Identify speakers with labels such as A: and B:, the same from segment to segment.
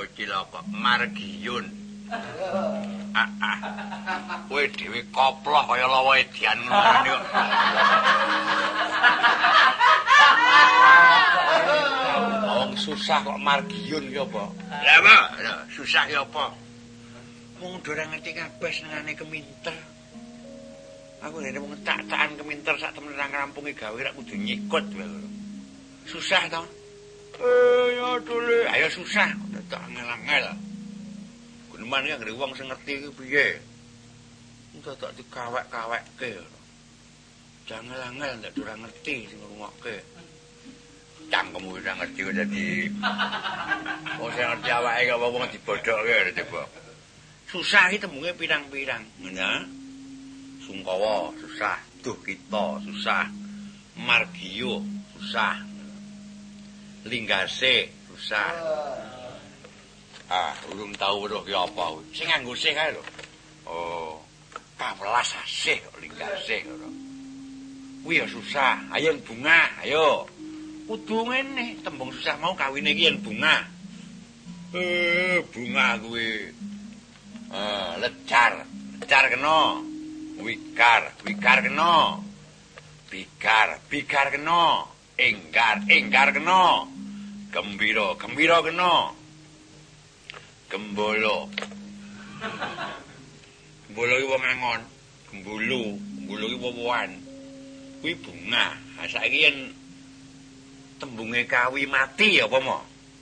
A: cilaka Margiun. Kowe dhewe koploh kaya lawa edian ngono kok. Wong susah kok Margiun ki apa? Lah apa? Susah ki apa? Wong ora ngerti kabeh senengane keminter. Aku rene wong tak-takan keminter sak temen nang kampunge gawe rak kudu nyikut wae. Susah to? Ya dole, ayo susah, tak angel-angel. Guneman ki anggere wong sing ngerti iki piye. Entuk dikawek-kawekke. Jangan-angel ndak ora ngerti sing ngrungokke. Cangkemmu ora ngerti kok dadi. Wong sing ngerti awake kok wong dibodhokke coba. Susah iki tembunge pirang-pirang, ngono. Sungkawa susah, duh kita susah, Margiyo susah, Linggase susah. Urung tau weruh ki apa. Sing nganggo sih kae lho. Oh, kawelas asih kok Linggase ngono. Kuwi ya susah, ayo bunga, ayo. Kudu ngene, tembung susah mau kawine iki yen bunga. Bunga kuwi. Lecar kena. Wikar kena. Bikar kena. Enggar kena. Gembira kena. Gembolo iki wong angon. Gembulu iki wowoan. Kuwi bunga. Saiki yen tembunge kawi mati apa mo?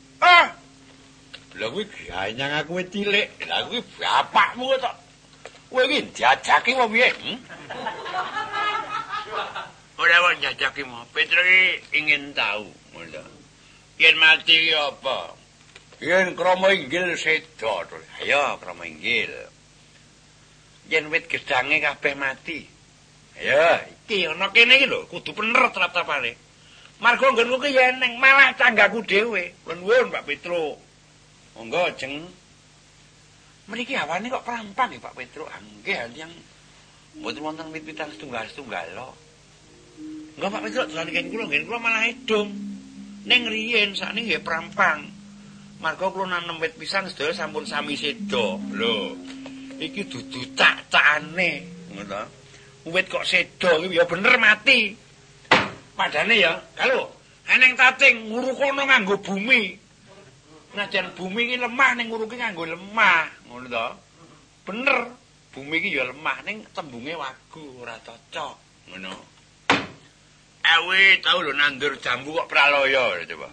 A: Lha kuwi ganyang aku cilik. Lah kuwi bapakmu to. Kowe iki jajaki apa piye? Ora wae jajaki mo. Petro iki ingin tahu, ngono. Yen mati apa? Yen krama inggil seda to. Ayo krama inggil. Yen wit gedange kabeh mati. Ayo, iki ana kene iki lho, kudu bener trap-trapane. Margo nggonku ki yeneng malah tanggaku dhewe. Nuwun Pak Petro. Monggo jeng. Mriki awane kok prampang ya Pak Petro. Nggih yang mboten wonten wit-witan setunggal-setunggal lho. Enggak Pak Petro dolan ngen kula malah edung. Ning riyen sakniki nggih prampang. Margo kula nanem wit pisan sedaya sampun sami seda. Lho. Iki dudu tak-takane, ngono to. Wit kok seda iki ya bener mati. Padane ya, kalau eneng tating ngurukono nganggo bumi. Najan bumi iki lemah ning nguruki nganggo lemah, ngono to. Bener, bumi iki ya lemah ning tembunge wagu ora cocok, ngono. Awe tau lho nandur jambu kok pralaya coba.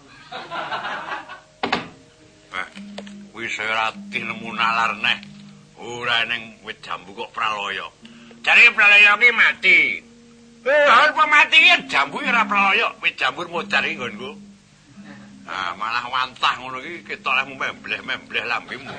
A: Pak, wis ora nemu nalar neh. Ora ning wit jambu kok pralaya. Jare pralaya ki mati. Apa mati ya jambu ora pralaya, wit jambu modar iki nggonku. Malah wantah ngono iki ketok lemu membleh lambemu.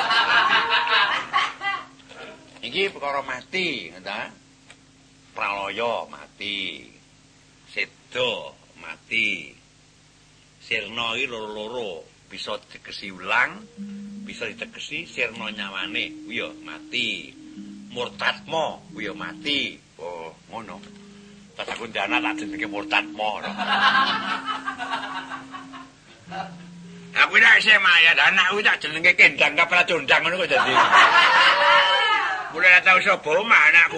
A: Iki perkara mati, ngono pralaya mati. Seda mati. Sirna iki loro-loro, bisa ditegesi ulang, bisa ditegesi sirna nyawane, kuwi ya mati. Murtadma kuwi ya mati. Oh, ngono. Tak aku ndana tak jenenge Murtadma. Aku nek SMA ya anakku tak jenenge Kendang Kapracondang ngono kok dadi. Mulai tau sapa omah anakku.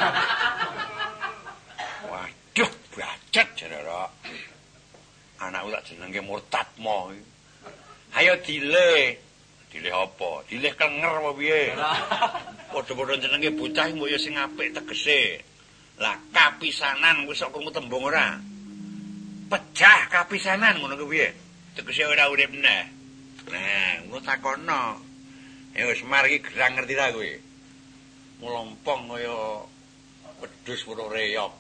A: Waduh, bacet jare. Anakku tak jenenge Murtadma. Ayo dileh. Dileh apa? Dileh klenger apa piye? Padha-padha jenenge bocah mbok ya sing apik tegese. Lah kapisanan wis kok krungu tembung ora? Pecah kapisanan ngono ku piye? Tegese ora urip neh. Nah, ngono takono. Ya wis Semar iki gerang ngerti ta kowe? Mlompong kaya wedhus weruh reyop.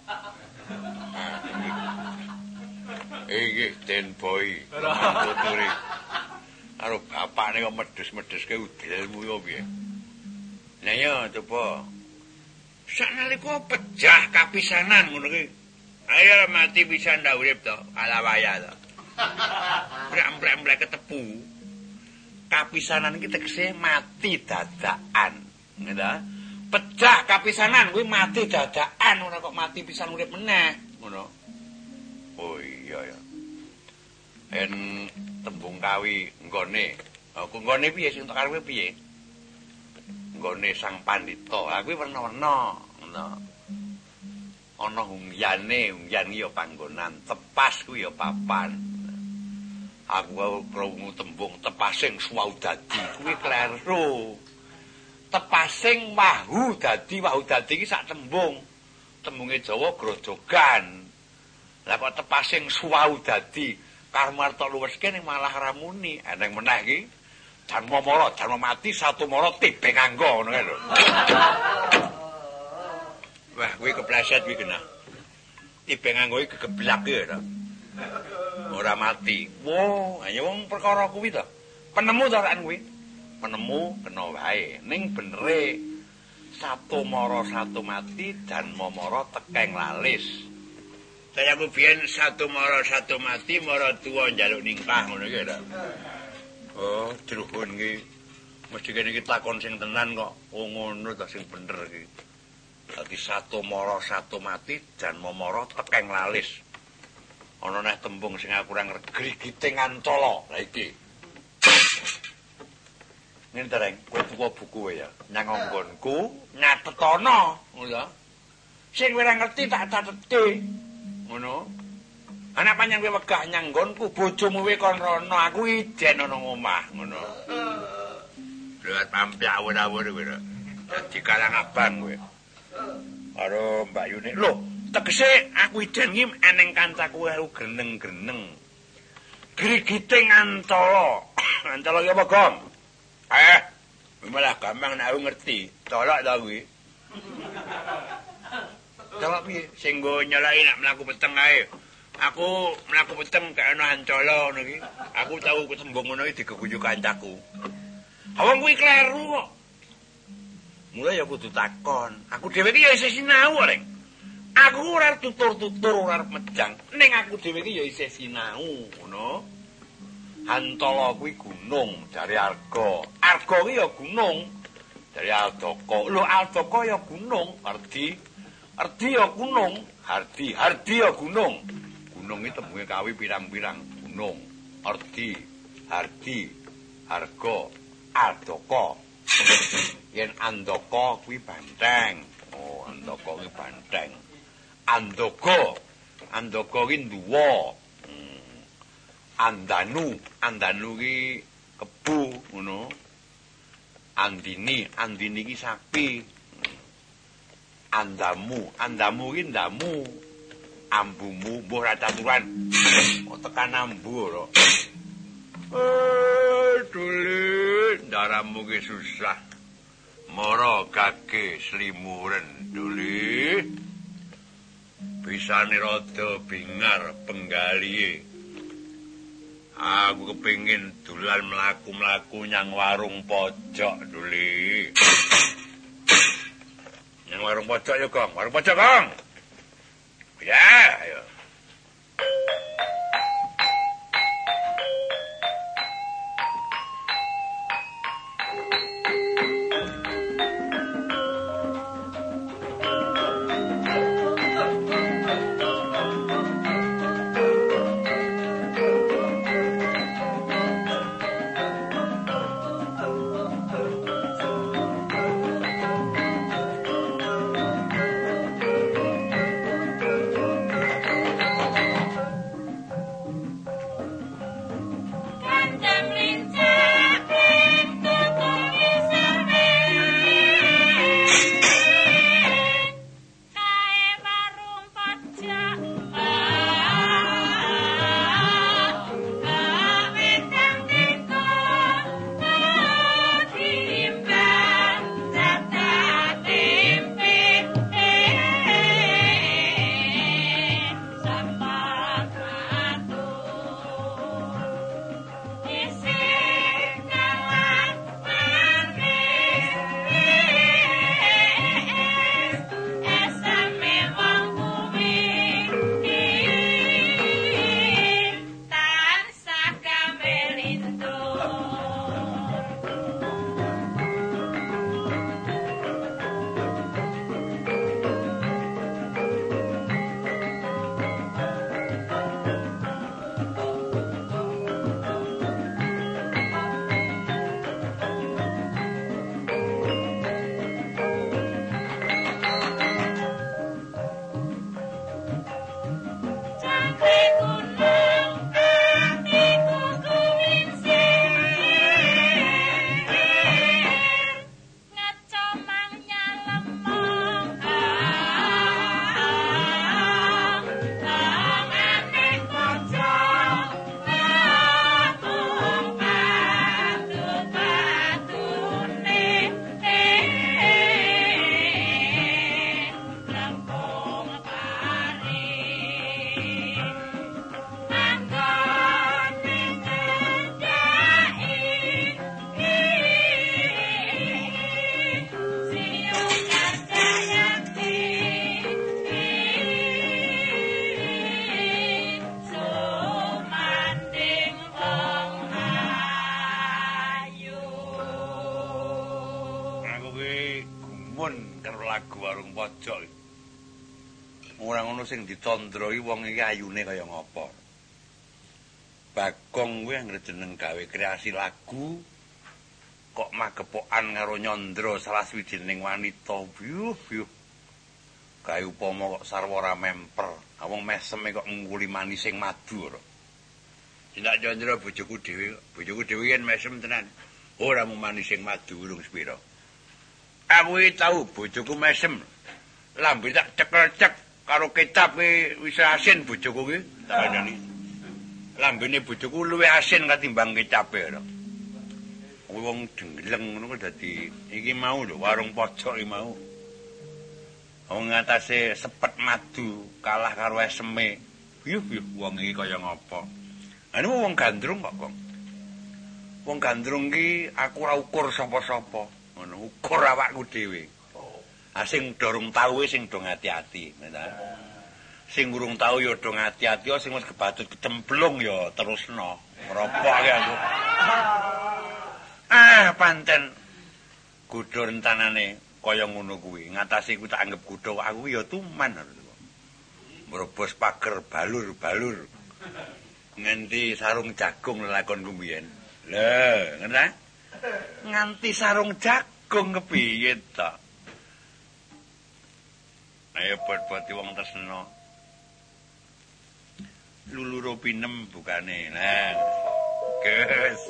A: Iki Den Boy. Tuturi. Karo bapakne kok medhus-medhuske udelmu yo piye? Lah ya coba. Sanalika pecah kapisanan ngono ki. Ayo mati pisan ndak urip to, ala waya to. Mrek-mrek ketepu. Kapisanan iki tegese mati dadakan. Ngono. Pecah kapisanan kuwi mati dadakan, ora kok mati pisan urip meneh, ngono. Oh iya ya. En tembung kawi nggone Aku nggone piye sing tak karepe piye? Nggone Sang Pandhita, aku werna-werna, ngono. Ana ungyane, ungyan ya panggonan, tepas ku ya papan. Aku krungu tembung tepasing suwau dadi kuwi kleru. Tepasing wahu dadi iki sak tembung. Tembunge Jawa grojogan. Lah kok tepasing suwau dadi karmarta luweske ning malah ramuni. Eneng meneh iki Janma mara, janma mati, satu mara tibeng anggo ngono kae lho. Wah, kuwi kepleset kuwi kena. Tibeng anggo iki gegeblak ya. Ora mati. Wo, hanya wong perkara kuwi to. Penemu to kan kuwi. Penemu kena wae. Ning benere satu mara satu mati dan momoro tekeng lalis. Saya aku biyen satu mara satu mati, mara tuwa njaluk ningkah ngono iki lho. Oh, druhun iki. Mesti kene iki takon sing tenan kok. Oh ngono ta sing bener iki. Dadi satu mara satu mati dan momoro tekeng lalis. Ana neh tembung sing aku ora ngerti giting ancala. Lah iki. Ngene tereng, kowe tuwa buku ya. Nang nggonku nyatetana, ngono ya. Sing ora ngerti tak cateti. Ngono. Anak panjang kowe wegah nyang nggonku, bojomu kowe kon rono, aku ijen ana omah, ngono. Lihat pampyak awur-awur kowe. Dadi kalang abang kowe. Karo Mbak Yuni. Lho, tegese aku ijen iki eneng kancaku karo greneng-greneng. Grigiting antala. Antala ya apa, Gong? Malah gampang nek aku ngerti. Tolak ta kuwi. Tolak piye? Sing nggo nyelaki nek mlaku peteng ae. Aku mlaku peteng gak ana ancala ngono iki. Aku tau ketembung ngono iki digeguyu kancaku. Awang kuwi kleru kok. Mulai ya kudu takon. Aku dhewe iki ya isih sinau, Reng. Aku ora tutur-tutur ora mejang. Ning aku dhewe iki ya isih sinau, ngono. Antala kuwi gunung dari Arga. Arga kuwi ya gunung dari Aldaka. Lho Aldaka ya gunung, Ardi. Ardi ya gunung, Hardi. Hardi ya gunung. Gunung iki tembunge kawi pirang-pirang gunung. Ardi, Hardi, Arga, Aldaka. Yen Andaka kuwi banteng. Oh, Andaka kuwi banteng. Andaka. Andaka kuwi nduwa. Andanu ki kebu ngono. Andini ki sapi. Andamu ki ndamu. Ambumu mbuh ra caturan. Kok tekan ambu ora. Duli, ndaramu ki susah. Mara kake slimuren duli. Bisane rada bingar penggalihe. Aku kepengin dolan mlaku-mlaku nyang warung pojok duli. Nyang warung pojok ya, Gong. Warung pojok, Gong. Ya, ayo. sumun karo lagu warung pojok. Ora ngono sing ditandra iki wong iki ayune kaya ngapa. Bagong kuwi anggere jeneng gawe kreasi lagu kok magepokan karo nyandra salah swijining wanita. Biuh. Gawe upama kok sarwara memper, wong meseme kok nguli manising madu ora. Tindak nyandra bojoku dhewe yen mesem tenan. Ora mung manising madu urung sepira. Aku iki tau bojoku mesem. Lambe tak cekel-cek karo kecap wis asin bojoku ki tak kandhani. Lambene bojoku luwih asin katimbang kecape ora. Wong dengleng ngono kok dadi iki mau lho warung pojok iki mau. Wong ngatasé sepet madu kalah karo eseme. Yuh wong iki kaya ngapa. Anu wong gandrung kok, Kong. Wong gandrung ki aku ora ukur sapa-sapa. Ngono ukur awakku dhewe. Sing dorong tau sing dong ati-ati, sing urung tau ya dong ati-ati, sing wis kebatut kecemplung ya terusno. Ngeropok ki aku. Pancen kudu rentanane kaya ngono kuwi. Ngatasi ku tak anggap kudu aku ya tuman. Mrobos pager balur-balur. Nganti sarung jagung lelakonku mbiyen. Lha, ngerti? Nganti sarung jagung kepiye ta? Ayo buat-buati wong tresna. Luluro pinem bukane. Nah. Ges.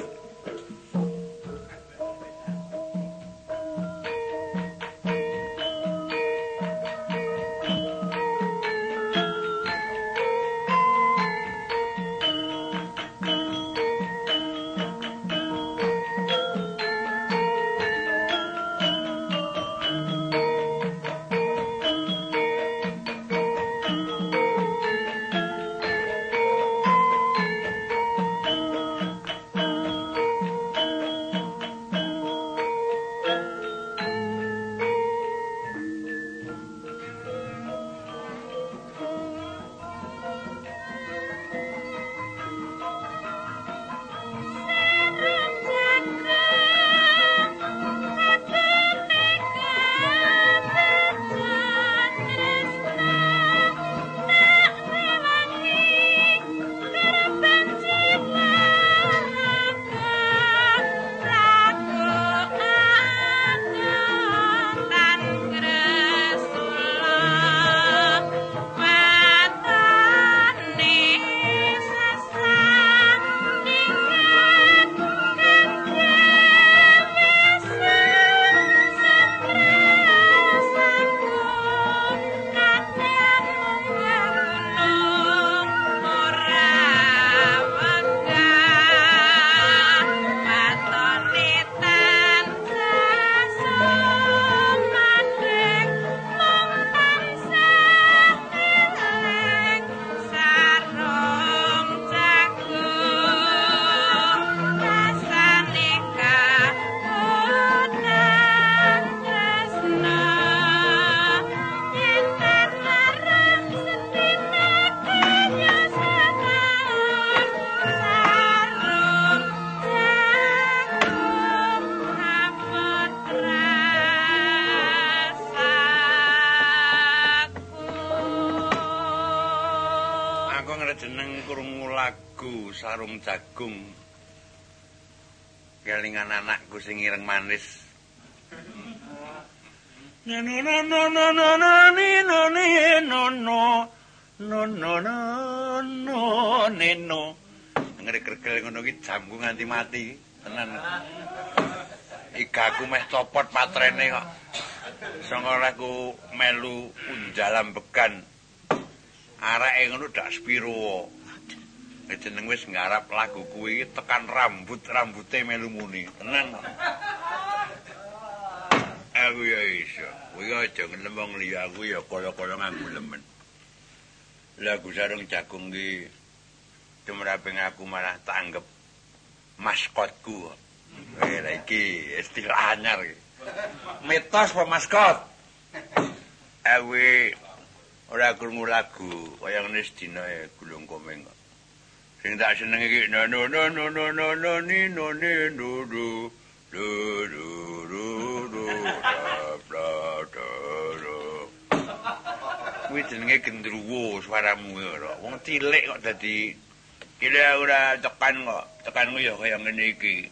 A: Sarung jagung kelingan anakku sing ireng manis. Neno ngregergel ngono ki jamku nganti mati tenan. Igaku meh copot patrene kok. Sanga aku melu unjalam bekan. Areke ngono dak spiro. Jeneng wis nggarap lagu kuwi tekan rambute melu muni. Tenan. Aku ya iso. Kuwi aja ngelem liya aku ya kaya-kaya nganggo lemen. Lagu sarung jagung ki tumraping aku malah tak anggap maskotku. Lah iki istilah anyar iki. Mitos apa maskot? Aku ora krungu lagu kaya ngene sedina gulung komeng. Sing tak seneng iki no Kuwi jenenge gendruwo suaramu ora. Wong cilik kok dadi kile ora tekan kok. Tekanmu ya kaya ngene iki.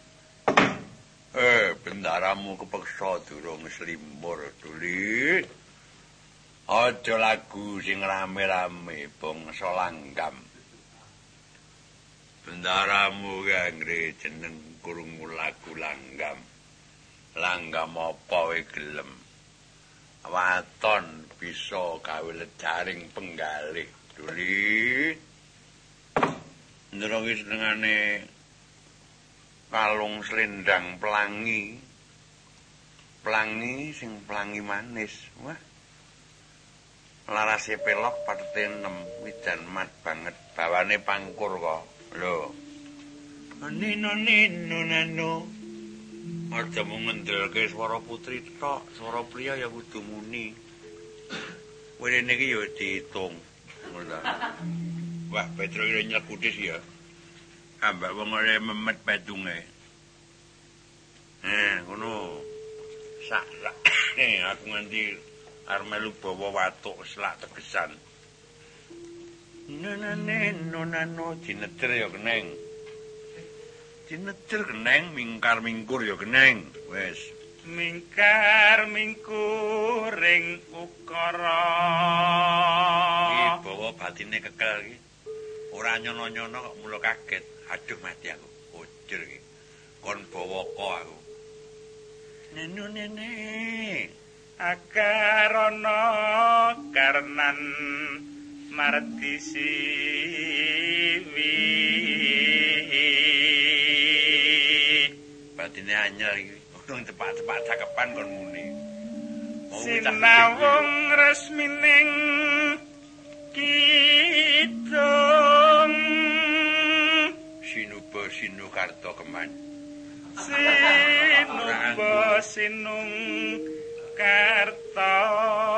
A: Bendaramu kepeksa durung slimbur, Duli. Aja lagu sing rame-rame bangsa langgam. Bendaramu kangre jeneng krungu lagu langgam. Langgam apa wae gelem. Waton bisa gawe lejaring penggalih, Duli. Ndara wis senengane kalung slendang pelangi. Pelangi sing pelangi manis. Wah. Larase pelok patete 6 widan mat banget bawane pangkur kok. Lho. Nino nano. Aja mung ngendelke swara putri tok, swara priya ya kudu muni. Wene iki ya diitung. Ngono. Wah, Petro iki nyekudis ya. Ambak wong oleh memet badunge. Ngono. Sak aku nganti arep melu bawa watuk selak tegesan. Nonano jinejer ya keneng. Jinejer keneng, mingkar mingkur ya keneng. Wis. Mingkar mingkur ring ukara. Iki bawa batine kekel iki. Ora nyono-nyono kok mulo kaget. Aduh mati aku. Ojur iki. Kon bawa kok aku. Nene. Akarono karnan martisi batine anyar iki urung tepak-tepak cakepan kon muni sinawung resmining kidung sinuba sinukarta keman sinuba sinung karta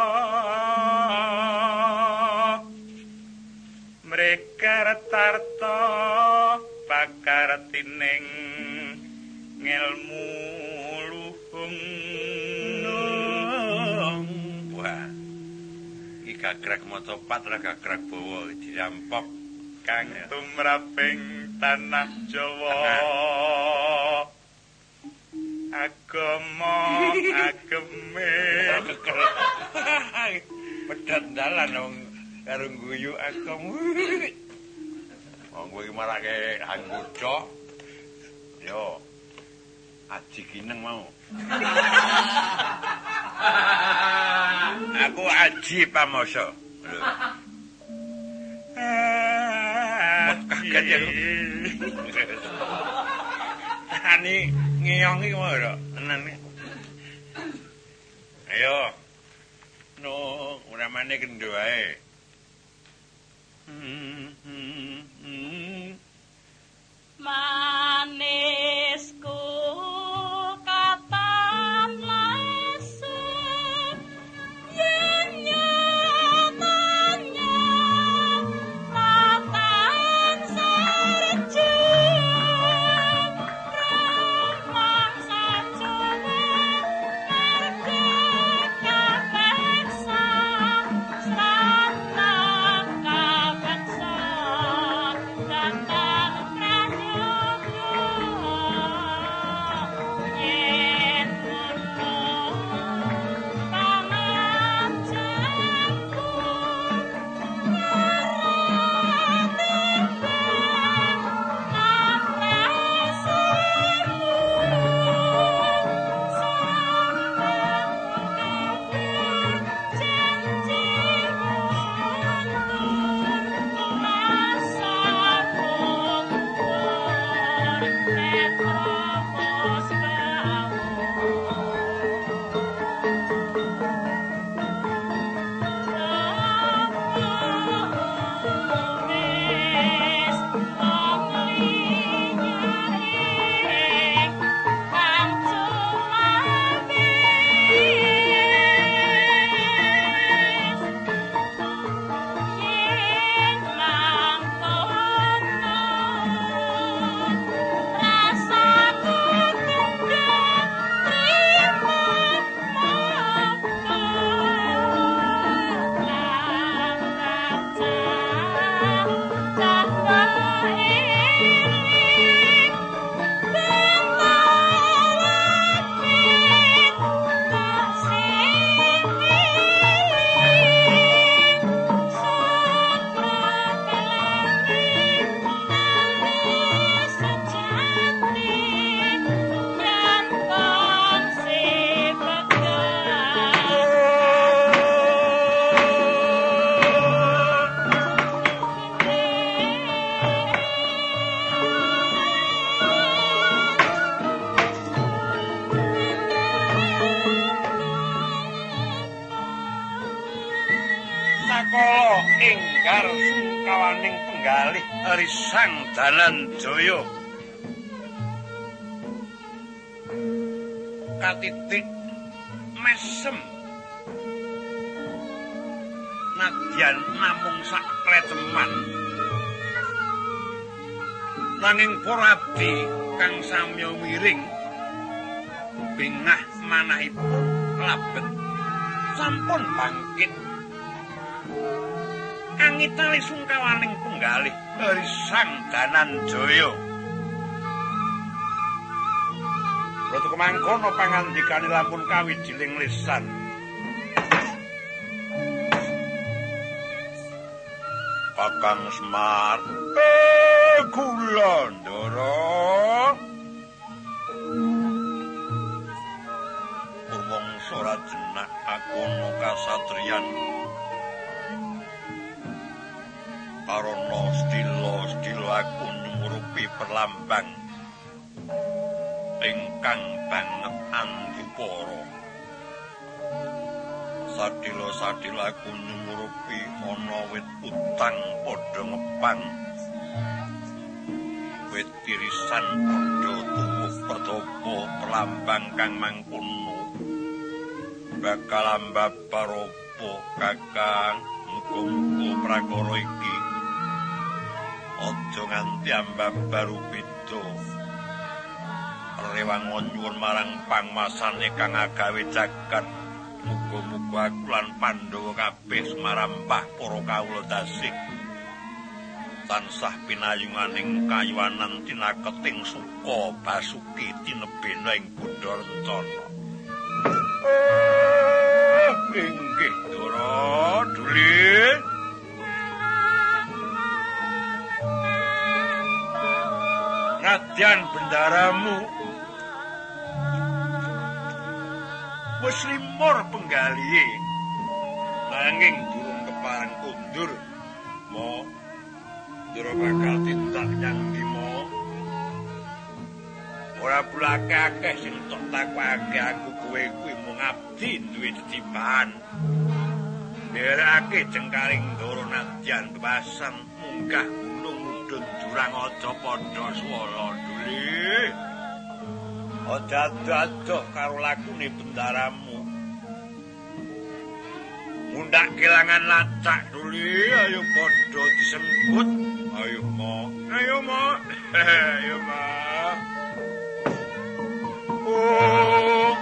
A: mereka tarta pakartining ngelmu luhung wah iki gagrag motopat ra gagrag bawa dirampok kang tumraping tanah Jawa agama ageme pedat dalan wong karo guyu agama wong kowe iki marake anggoda yo aji kineng mau aku aji pamoso kaget ya ani ngeyong iki ora tenan iki. Ayo. No, ora maneh kendo ae.
B: Manisku kapan lese yen nyatanya tatan sarju ramah sajone mergo kabeksa strata kabeksa
A: enggar sungkawaning penggalih Risang Dananjaya katitik mesem nadyan namung sak kleteman nanging para abdi kang samya miring bingah manahipun labet sampun bangkit angitali sungkawaning penggalih Risang Dananjaya. Ratu kemangkono pangandikane lampun kawijiling lisan. Kakang Semar, kula Ndara. Rumangsa rajenak akono kasatriyan. Karana stila aku nyumurupi perlambang ingkang banget andupara. Sadila-sadila aku nyumurupi ana wit utang padha ngepang. Wit tirisan padha tuwuh pertopo perlambang kang mangkono. Bakal ambaparopo kakang muga-muga prakara iki aja nganti ambabaru beda. Rewang nyuwun marang pangmasane kang agawe jagat. Muga-muga aku lan Pandhawa kabeh semarampah para kawula dasih tansah pinayunganing kayuwanan tinaketing suka Basuki tinebena ing Budha Rencana. Inggih Dara Duli. Nadyan bendaramu wis limur penggalihe nanging durung kepareng kundur. Mo Ndara bakal tindak nyang Bima. Ora bulake akeh sing tok takwake aku kowe kuwi mung abdi duwe titipan. Derake jengkaring Ndara Nadyan kebasan munggah gunung mudhun jurang aja padha swala Duli. Aja adoh karo lakune bendaramu. Mundak kelangan lacak Duli, ayo padha disembut. Ayo mo. Ayo mo. Ayo mo. Oh.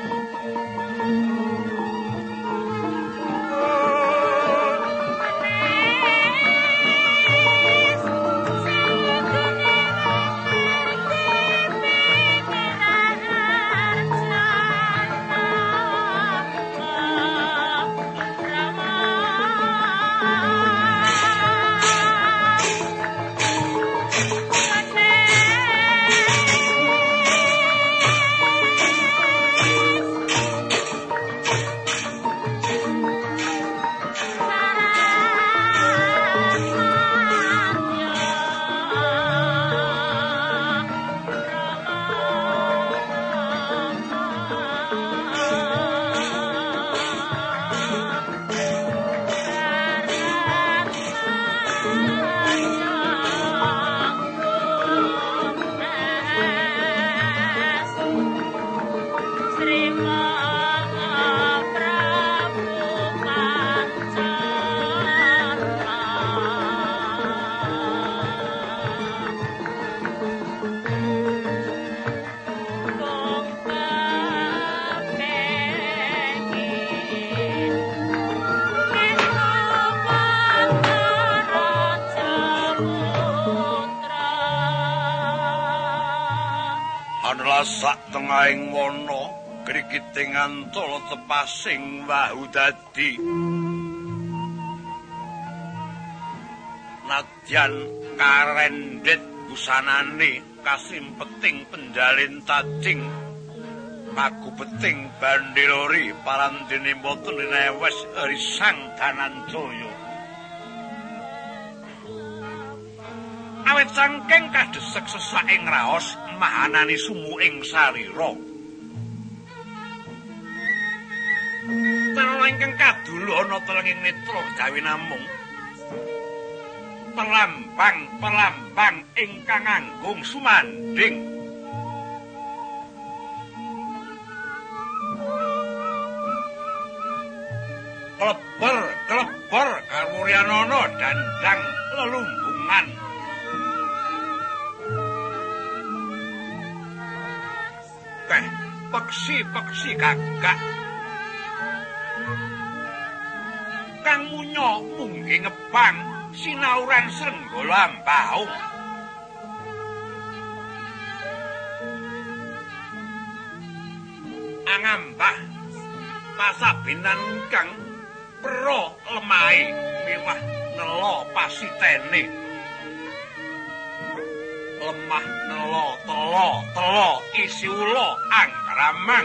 A: Sak tengahing wana krikiting antara tepasing wahu dadi nadyan karendet busanane kasimpeting penjalin tajing pagubeting bandilori parandene mboten newes Risang Dananjaya. Awit saking kadesek sesaking raos mahanani sumuing sarira. Tanah ingkang kadulu ana telenging netra gawe namung pelambang ingkang anggung sumanding. Kleber kawuryanana dandang lelumbungan. Peksi gagak kang munyo munggi ngepang sinauran senggala ambaung. Angambah pasabinan kang pro lemahe miwah nela pasitene. Lemah nelo telo isi ula angramang.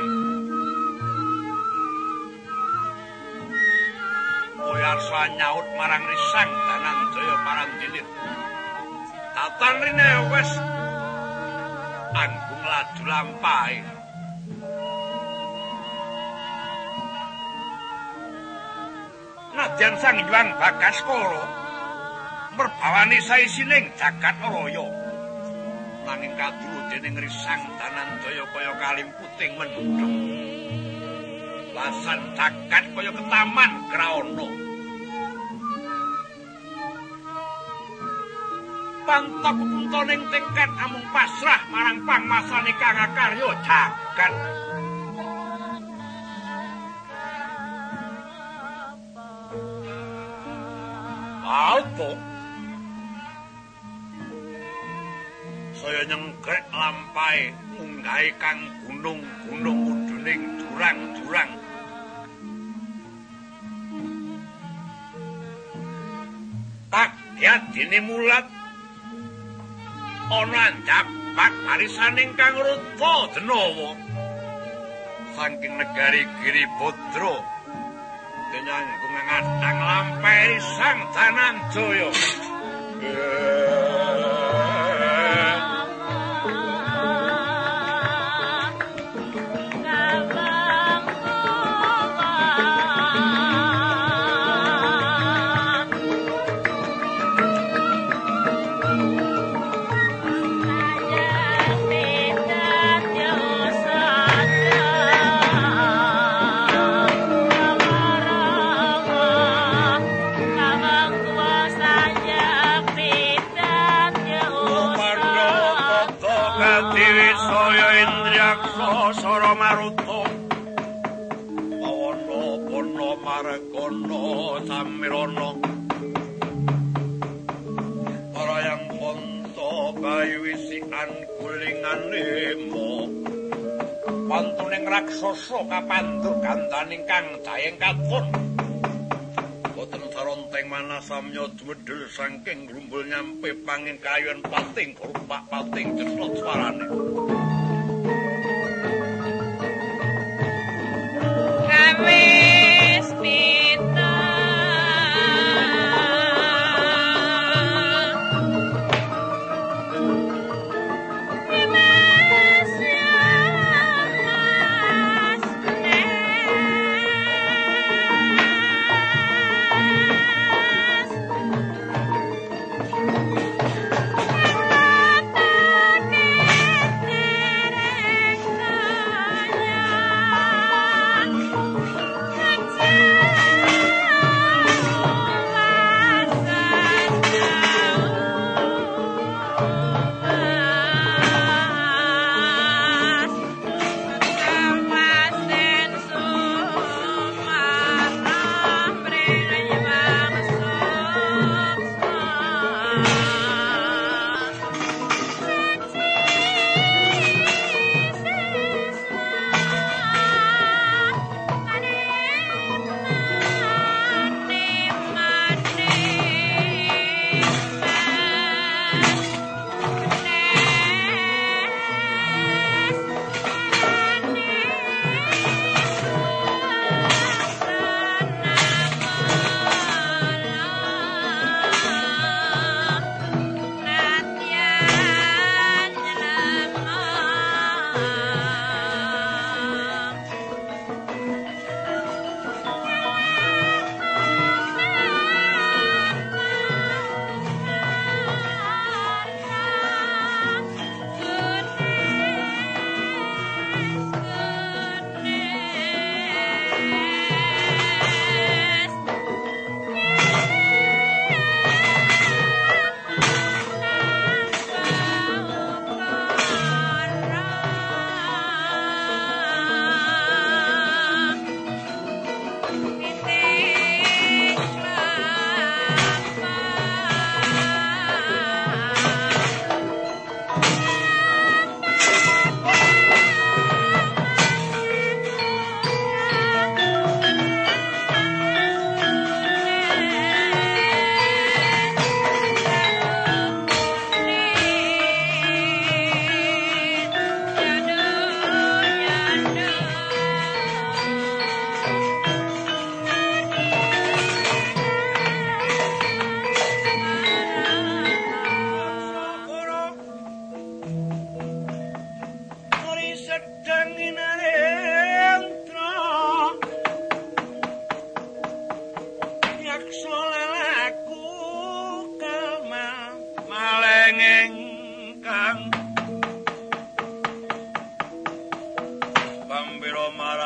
A: Oyarsa nyaut marang Risang Dananjaya Parandinit. Tatan rine wis anggung laju lampahe. Nadyan Sang Hyang Bagaskara merbawani saisining jagat raya. Nanging kadru dening Risang Dananjaya kaya kalimputing mendung. Lasan jagat kaya ketaman graana. Pantok puntaning tingkat amung pasrah marang pangmasane kang karya jagat. Alto saya nyengkrek lampahe munggahe kang gunung-gunung uduning jurang-jurang. Tak yadine mulat ana njabak arisaning kang Ruta Denawa saking negari Giribodra nyanggung ngadang lampahe Sang Dananjaya. Sara Maruta Pawana Pana Margana Samirana Parayang Panta Bayu Wisikan Gulingan Lema Pantuning raksasa kapandur gandaning kang jayeng katon boten saronteng manasamya dumedul saking grumbul nyampe panging kayuan pating rupak pating ceslot swarane.
B: Wis pita Mas Mas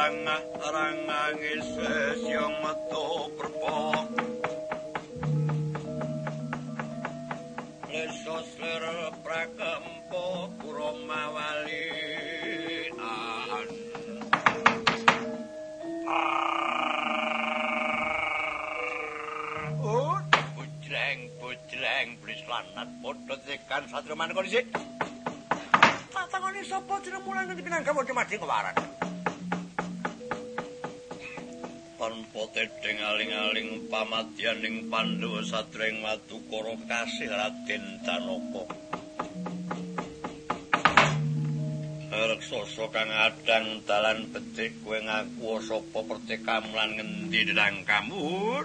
A: rangangis siang metu berpok lesos ler prakempo Kuramawali Bujreng blis lanat padha tekan satria maneka dhisik. Tak takoni sapa jeneng mulang ngendi pinangga padha mati kewaran. Tanpa tedeng aling-aling pamadyaning Pandhawa satreng Madukara kasih Raden Danaka. Raksasa kang adang dalan becik kowe ngaku sapa pertekamu lan ngendi dedangkamu?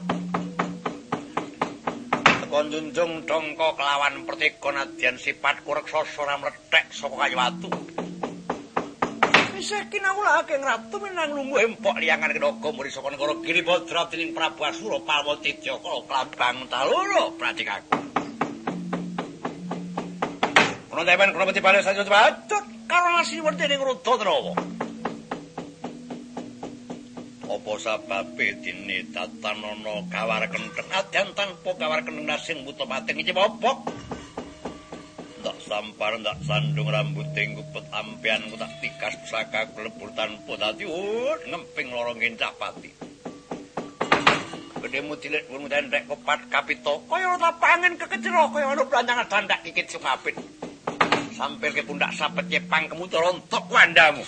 A: Konjunjung dongko kelawan pertika nadyan sifatku raksasa ora mrethek saka kayu watu. Isih kinawulake ratu minang lungguh empok liyangan kenaga muri saka negara Giribadra dening Prabu Asura Palwatidya kala klambang taloro pratikaku. Ana temen kula mesti bali saja cepet karo nasi wentene Rudatrawa. Apa sababe dene tatanana gawar kentheng adyan tanpa gawar kentheng nasing buta pating iki apa? Ndak sampar ndak sandung rambuting kupet ampean ku tak tikas pusaka klebur tanpa dadi ngemping lara ngencak pati. Gedemu cilik wong ndek kepat kapita kaya ora pangen kekecera kaya ana blanjangan dandak kikit sungapit. Sampir ke pundak sapet nyepang kemutur rontok wandamu.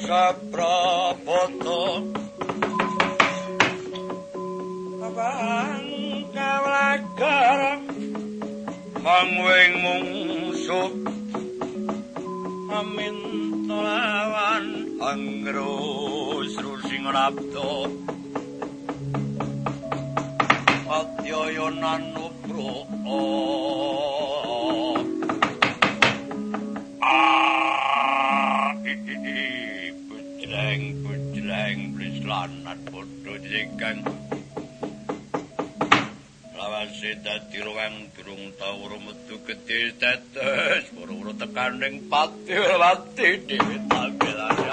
A: Caprabata Abang kawlagar Pangwing mungsuh Amin tolawan Anggro srusing rapto Patyoyonan upro Bujreng blislanat podo jengkang lawan dadi ruang durung tau metu gedhe tetes woro-woro tekaning pati dhewe tampil aja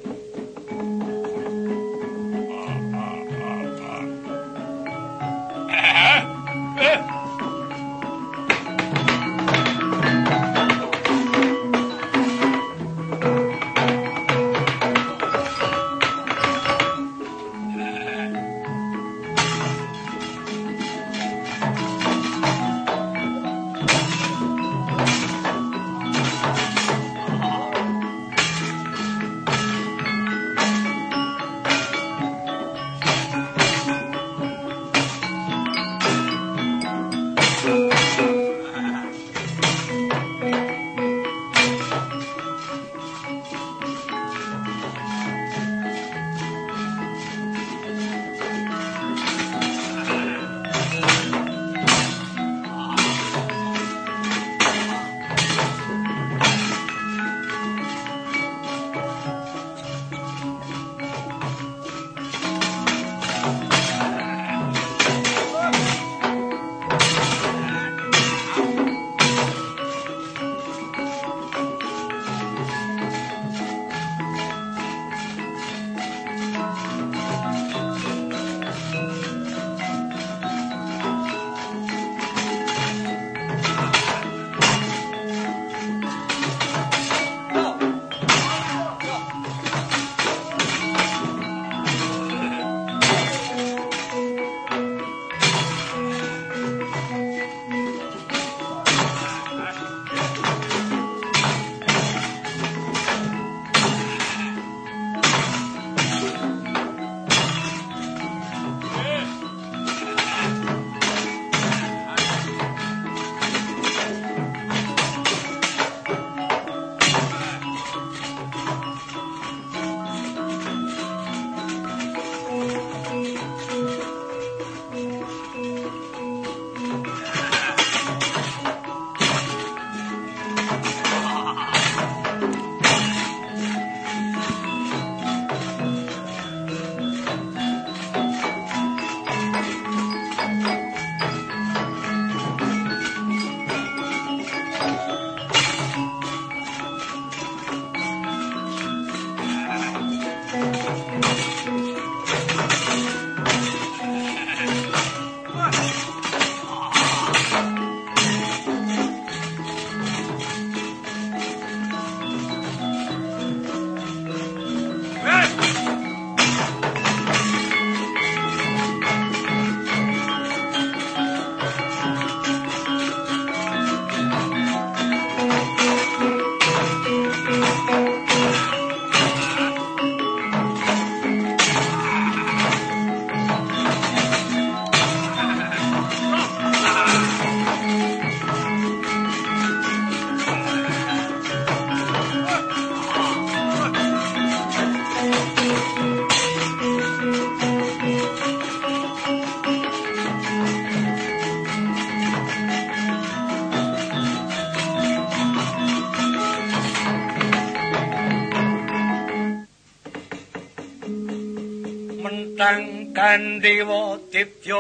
A: mentang Kandewa Dibya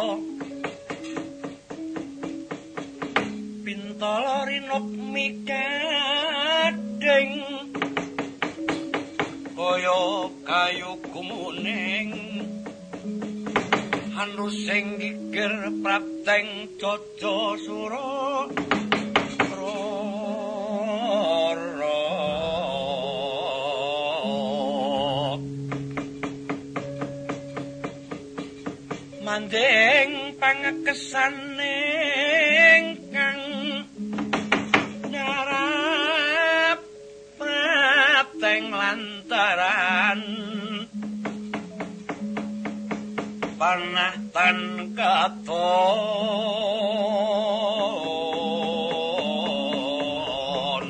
A: Bintala rinok mikadeng kaya kayu kumuning anu sing gigir prapteng Jaja Sura mandeng pangekesane kang nyarap prapteng lantaran panah tan katon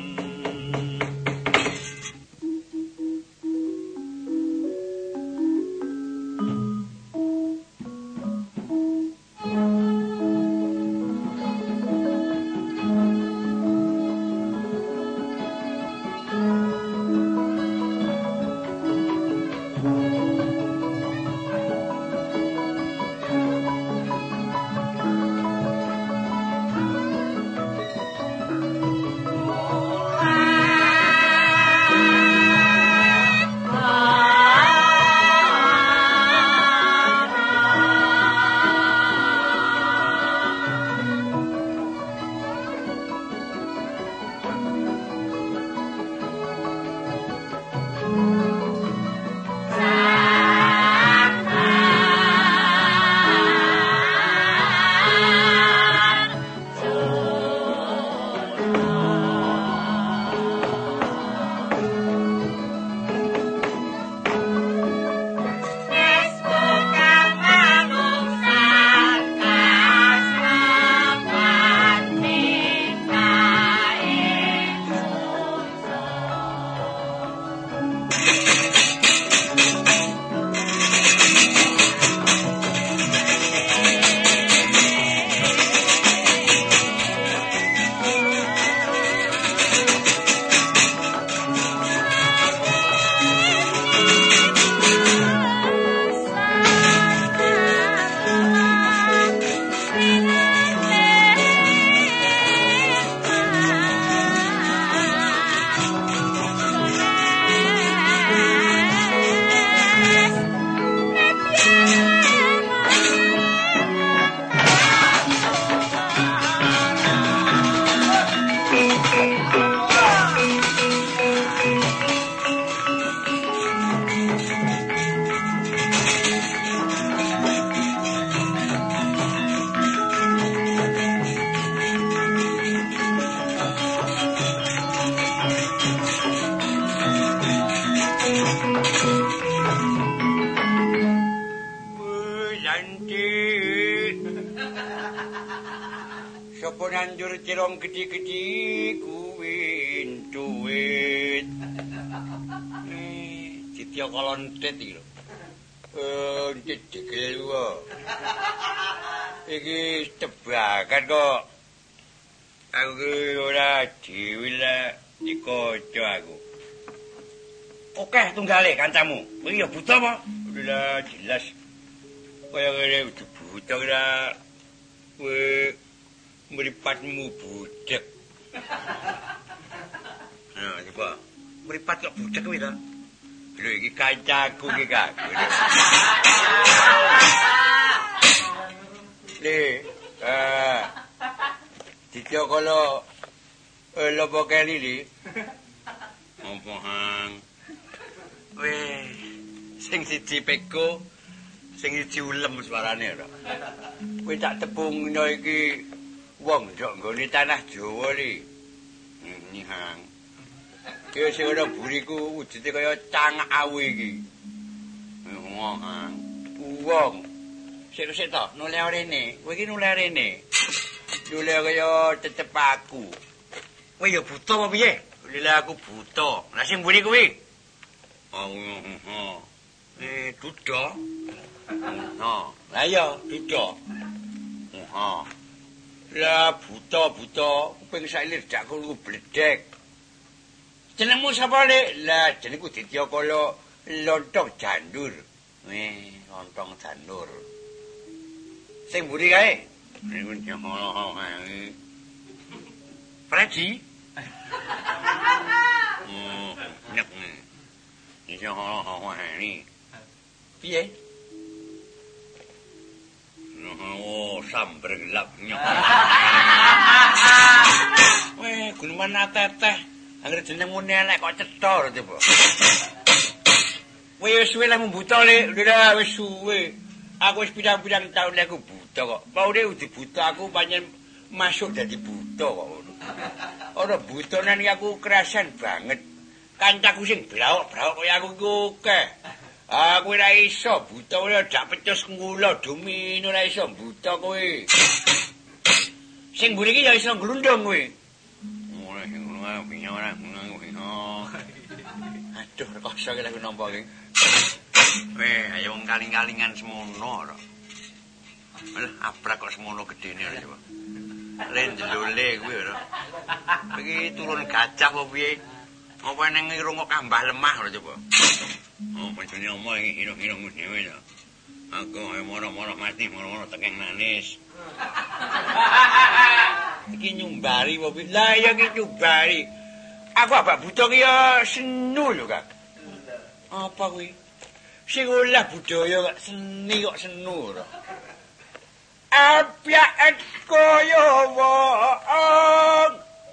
A: Sapa nanjur cirong gedhi-gedhi kuwi duwit. Ditya kolontet iki lho. Entit digel wae. Iki tebakan kok. Aku ora dhewe lah dikoco aku. Oke tunggale kancamu. Kowe ya buta apa? Lah jelas. Kaya ngene buta ora. Kowe mripatmu budek. Nah, coba. Mripat kok budek kuwi ta? Lho iki kancaku iki, Kak. Ditya kala lopo keli li. Apa hang? Weh, sing siji peko, sing siji ulem suarane ora. Kowe tak tepungno iki wong njok nggone tanah Jawa li. Ini hang. Ki sing ora buriku wujude kaya cangak awe iki. Wong hang. Wong. Sik to, noleh rene. Kowe iki noleh rene. Noleh kaya tetep aku. Kowe ya buta apa piye? Noleh aku buta. Lah sing mburi kuwi? Oh. Duda. Lah iya, duda. Lah buta kuping saiki dakku bledek. Jenengmu sapa, Lek? Lah jenengku Ditya Kala Lontong Jandur. Lontong Jandur. Sing mburi kae? Niku nyong. Predi? Nek. Iki ini. Piye? Oh, sambar gelap nyok. Weh, guneman teteh. Angger jenengmu elek kok cetha lho, coba. Wis suwe lah buta, Lek. Udah wis suwe. Aku wis pirang-pirang taun lek aku buta kok. Paune udah buta aku pancen masuk dadi buta kok. Ora butonan iki aku kerasan banget. Kancaku sing brauk-brauk kaya aku iku akeh. Aku ora iso buta ora dak pecus ngula domino ora iso buta kowe. Sing mburi iki ya iso glundung kowe. Ora sing ngono piye ora ngono. Aduh rekoso iki aku nampa iki. Ayo wong kaling-kalingan semono ora. Alah abrak kok semono gedene ora coba. Lenjlole kuwi ora. Iki turun gajah apa piye? Apa nang ngrungok kambah lemah ora coba. Oh, pancene omong iki hiro-hiro dhewe ya. Aku moro-moro mati, moro-moro tekeng nanis. Iki nyumbari apa piye? Lah ya iki nyumbari. Aku abak buta ki ya senu lho, Kak. Apa kuwi? Sing olah budaya kok seni kok senu ora. Apyaet kaya wong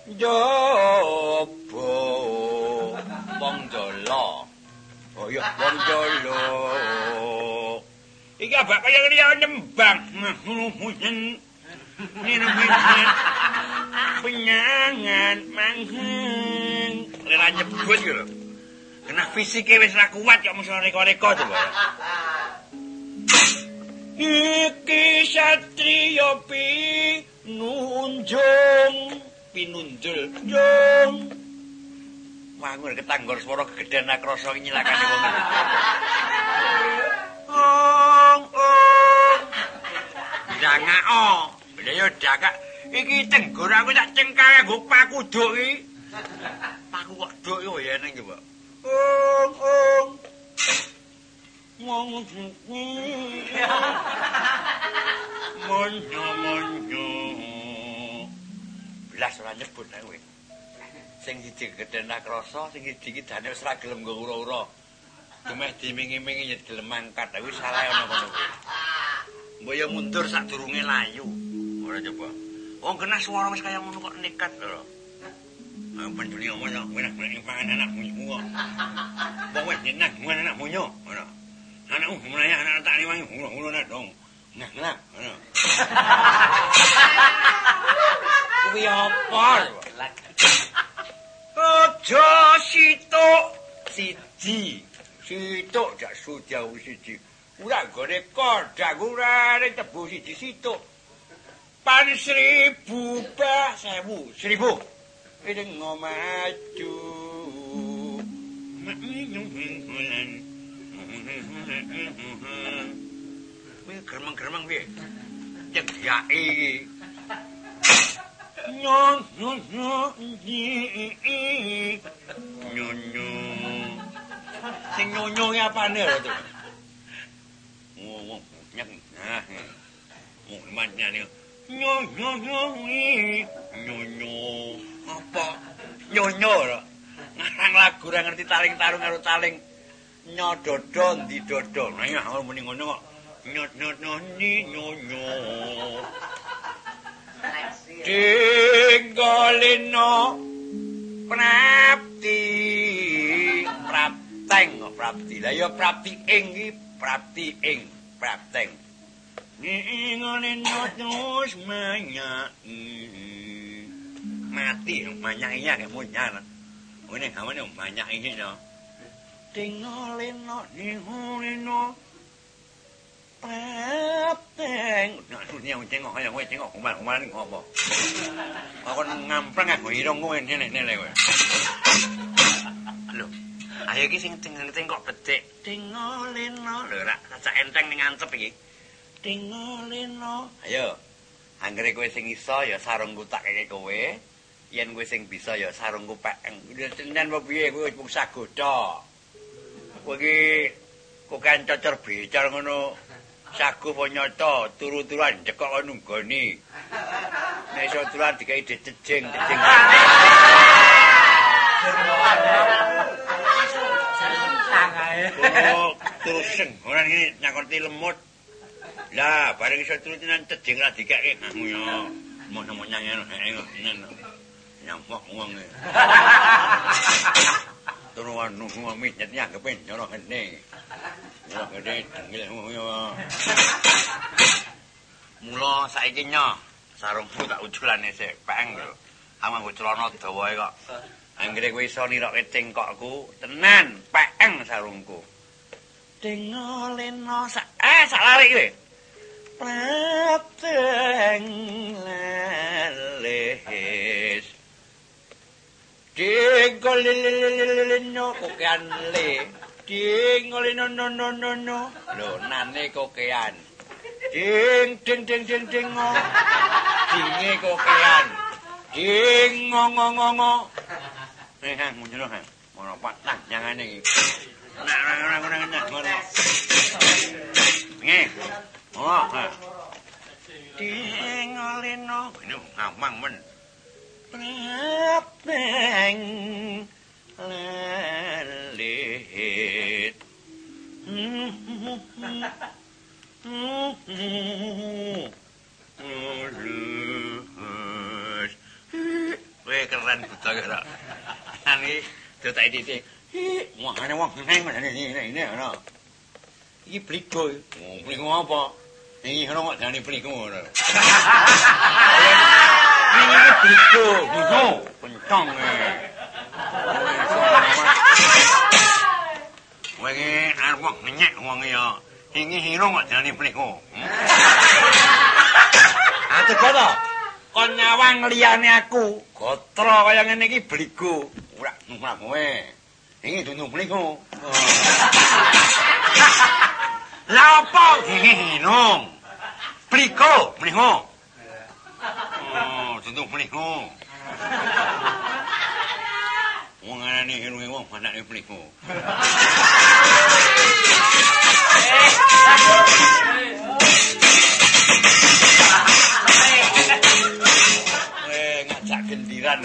A: jopo wong dolo. Oh ya wong dolo. Iki abak kaya liya nembang. Penyangan manghen. Ora nyebut yo. Kena fisike wis ra kuat kok mesti reko-reko to. Iki satriya pinunjul jong. Wangun ketanggor swara gegeden akrasa nyilakane wong. Dangak lha yo dangak iki tenggor aku tak cengkare nggo paku duk iki. Paku kok duk yo ya ning coba. Monyo. Belas ora nyebut ae kowe. Sing siji gedhen akrasa, sing siji iki dane wis ra gelem nggo ura-ura. Dumeh dimingi-mingi nyet gelem mangkat, kuwi salah ana kono kuwi. Mbok yo mundur sadurunge layu. Ora coba. Wong kena swara wis kaya ngono kok nekat lho. Panjuli omong wenak pangan anakmu kok. Wong wis nyenak anakmu yo, ngono. Anakmu mulai anak tak liwangi ngono dong. Nah, ngono. Kuwi apa? Aja sitok siji. Sitok jak sujauh siji. Ora gone kodak ora tebu siji sitok. Pan 1000 bah 1000. Ini ngomaju. Wih geremang-geremang wih. Cegai iki. Nyonyo. Sing nyonyo ki apane lho to? Ngomong nyak. Nah. Mau manyane. Nyonyo. Apa? Nyonyo lho. Ngarang lagu ora ngerti taling tarung karo taling nyododo ndi dodo. Nah ya muni ngono kok. Nyonyo. Dinggolino prapti. Lah ya prapti ing iki prapteng. Ngolino terus mati manyainya kayak munyan. Ini kawan yang banyak ini no. Tingolino prapteng. Nah, dunia tengok aja gue tengok kemarin ngopo. Aku ngampreng aku irong gue ini kowe. Lho, ayo iki sing tengok becik. Tingolino lho rak cacak enteng ning antep iki. Tingolino. Ayo. Anggere kowe sing iso ya sarungku tak kene kowe. Yen kowe sing bisa ya sarungku pekeng. Tenan apa piye kowe wis sagoda. Kowe iki kok kan cocor bicar ngono. Sagu apa nyata turu-turuan cekok kok nunggoni. Nek iso turuan dikai dicejing. Kok terus ora ngene nyakoti lemut. Lah bareng iso turu tenan cejing ra dikake ngamu yo. Mau nyanyi nyamuk wong e. Turuan nunggu amit nyet nyanggepe nyoro gede. Nyoro gede dengil yo. Mula saiki nyo sarungku tak ujulane sik peng lho. Aku nggo celana dawa kok. Anggere kowe iso nirokke cengkokku, tenan peeng sarungku. Dengoleno sak lari kowe. Peteng leles. Dengoleno kokean le. Dengoleno no. Lho nane kokean. Ding ngo. Dinge kokean. Ding ngo. Hang munjul hang. Mono patah jangane iki. Nah, ngono. Nggih. Oh, ha. Ding oleno. Ini ngambang men. Peteng lelet. Weh keren buta kira. Ani detak titik. Wah, ana wong neng ini ana. Iki pliko. Oh, pliko apa? Iki ono kok jane pliko ngono. Iki pliko, buku, pencong. Wenge arep wong nyek wong ya. Iki hiro kok jane pliko. Ate kono. Kon nyawang liyane aku. Gotra kaya ngene iki bligo. Ora numpak kowe. Iki dunung pliko. Lah apa iki nong? Pliko, pliko. Oh, dunung pliko. Wong anane irunge wong anake pliko. Ngajak gendiran.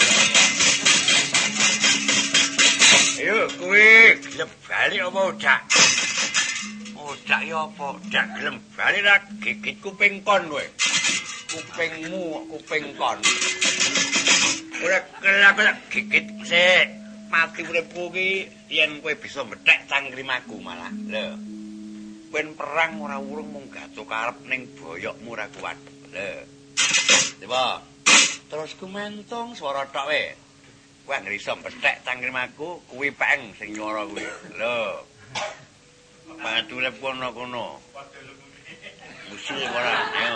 A: Ayo kowe gelem bali apa udak? Udak ya apa? Udak gelem bali ra gigit kuping kon kowe. Kupingmu kuping kon. Ora kelak gigit sik. Mati uripku iki yen kowe bisa methek cangkrimaku malah. Lho. Ben perang ora urung mung gatuk karep ning boyokmu ora kuat. Lho. Coba. Terus kumentung swara tok wae. Kowe anggere iso methek cangkrimaku, kuwi peng sing nyuara kuwi. Lho. Patule kono-kono. Musil ora, yo.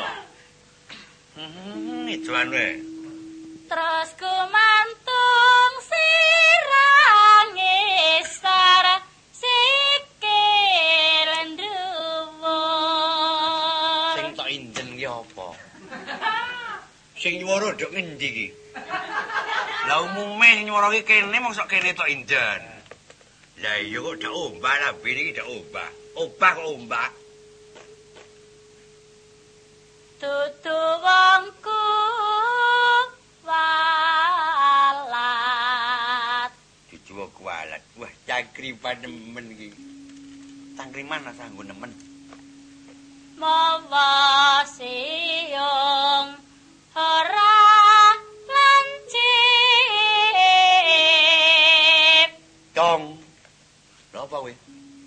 A: Ituan wae.
B: Terus kumantung sirange sar sikil ndhuwur.
A: Sing tok injen ki apa? Sing nyuara nduk ngendi ki? Lah umume sing nyuara ki kene mosok kene tok injen. Lah iya kok dak ombak lah ben iki dak ombak. Obah kok ombak.
B: Dudu wongku walat.
A: Dijuwa kualat. Wah, cangkriman nemen iki. Cangkriman rasa nggo nemen.
B: Mawa siung ora lancip.
A: Tong. Lha apa kowe?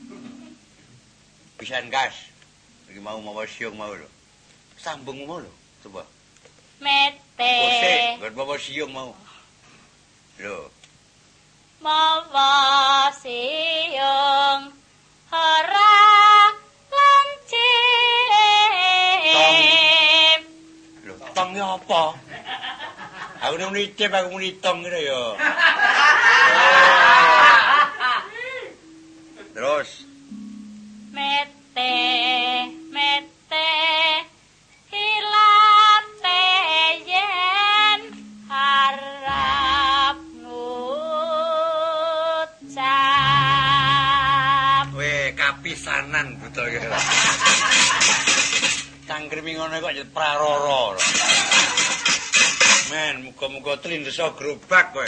A: Pisan gas. Iki mau mawa siung mau lho. Sambung mau lho, coba.
B: Mete.
A: Ose, nggon mawa siung mau. Lho.
B: Mawa siung ora lancip.
A: Lho, tong ki apa? Aku muni cip, aku muni tong kira ya. Terus
B: Mete hilate yen harap ngucap.
A: weh kapisanan buta kira. Cangkrimi ngono kok jet prarara. Men, muga-muga tlindeso grobak kowe.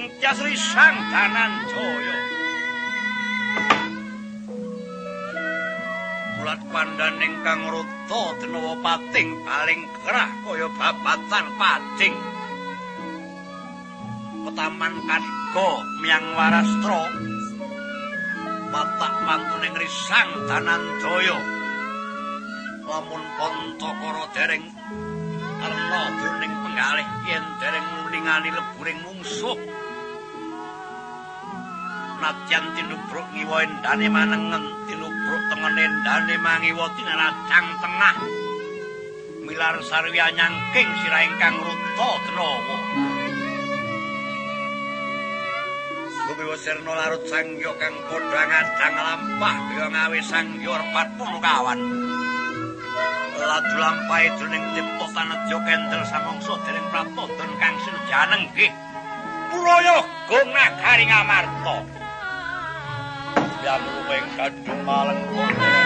A: Sang tanan joyo. tulat pandaning kang ruta denawa pating paling gerah kaya babatan pacing. Petaman karga miyang Warastra watak mantuning risang Danandaya. Lamun Pantakara dereng arna jroning penggalih yen dereng nulingani leburing mungsuh. Nadyan tinubruk ngiwa endane manengen, tinubruk tengene endane mangiwa tinaracang tengah. Milar sarwi anyangking sirah ingkang ruta denawa. Lumiwa sirna larut sangya kang padha ngadhang lampah kaya ngawe sangya repat pungkawan. Laju lampahe jroning tipta tanedya kendel samangsa dereng pratandhan kang siljaneng nggih. Prayoga nagari Ngamarta. Yang luwing kadung maleng